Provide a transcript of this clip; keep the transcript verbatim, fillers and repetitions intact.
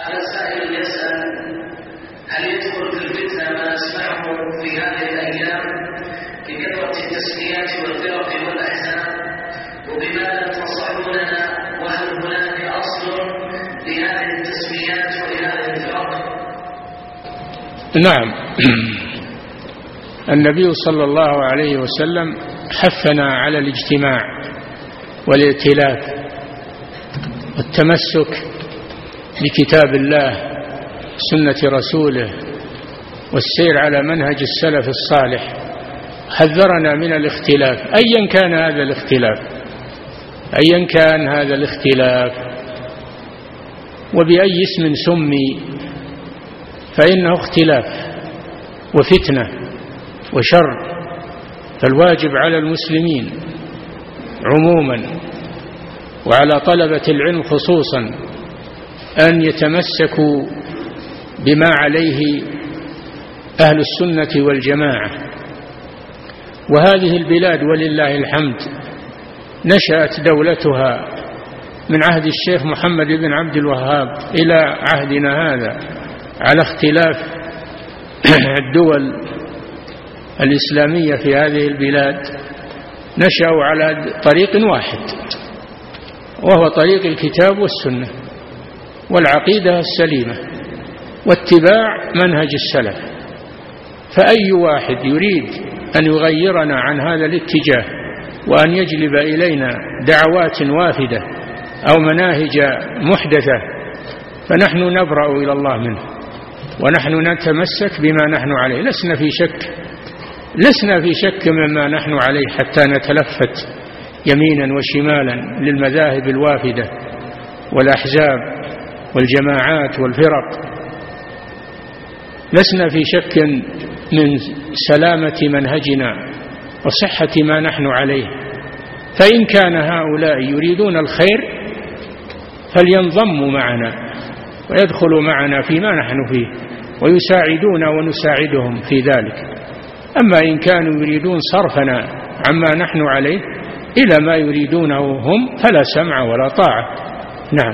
هذا السائل يسأل: هل يدخل في الفتنة ما نسمعه في هذه الأيام بكثرة التسميات والفرق والأحزاب، وبماذا تنصحوننا، وهل هناك أصل لهذه التسميات ولهذه الفرق؟ نعم، النبي صلى الله عليه وسلم حثنا على الاجتماع والائتلاف والتمسك بكتاب الله سنة رسوله والسير على منهج السلف الصالح. حذرنا من الاختلاف أيا كان هذا الاختلاف أيا كان هذا الاختلاف وبأي اسم سمي، فإنه اختلاف وفتنة وشر. فالواجب على المسلمين عموما وعلى طلبة العلم خصوصا أن يتمسكوا بما عليه أهل السنة والجماعة. وهذه البلاد ولله الحمد نشأت دولتها من عهد الشيخ محمد بن عبد الوهاب إلى عهدنا هذا على اختلاف الدول الإسلامية في هذه البلاد. نشأوا على طريق واحد وهو طريق الكتاب والسنة والعقيدة السليمة واتباع منهج السلف. فأي واحد يريد أن يغيرنا عن هذا الاتجاه وأن يجلب إلينا دعوات وافدة أو مناهج محدثة فنحن نبرأ إلى الله منه، ونحن نتمسك بما نحن عليه. لسنا في شك لسنا في شك مما نحن عليه حتى نتلفت يمينا وشمالا للمذاهب الوافدة والأحزاب والجماعات والفرق. لسنا في شك من سلامة منهجنا وصحة ما نحن عليه. فإن كان هؤلاء يريدون الخير فلينضموا معنا ويدخلوا معنا فيما نحن فيه ويساعدون ونساعدهم في ذلك. أما إن كانوا يريدون صرفنا عما نحن عليه إلى ما يريدونه هم فلا سمع ولا طاعة. نعم.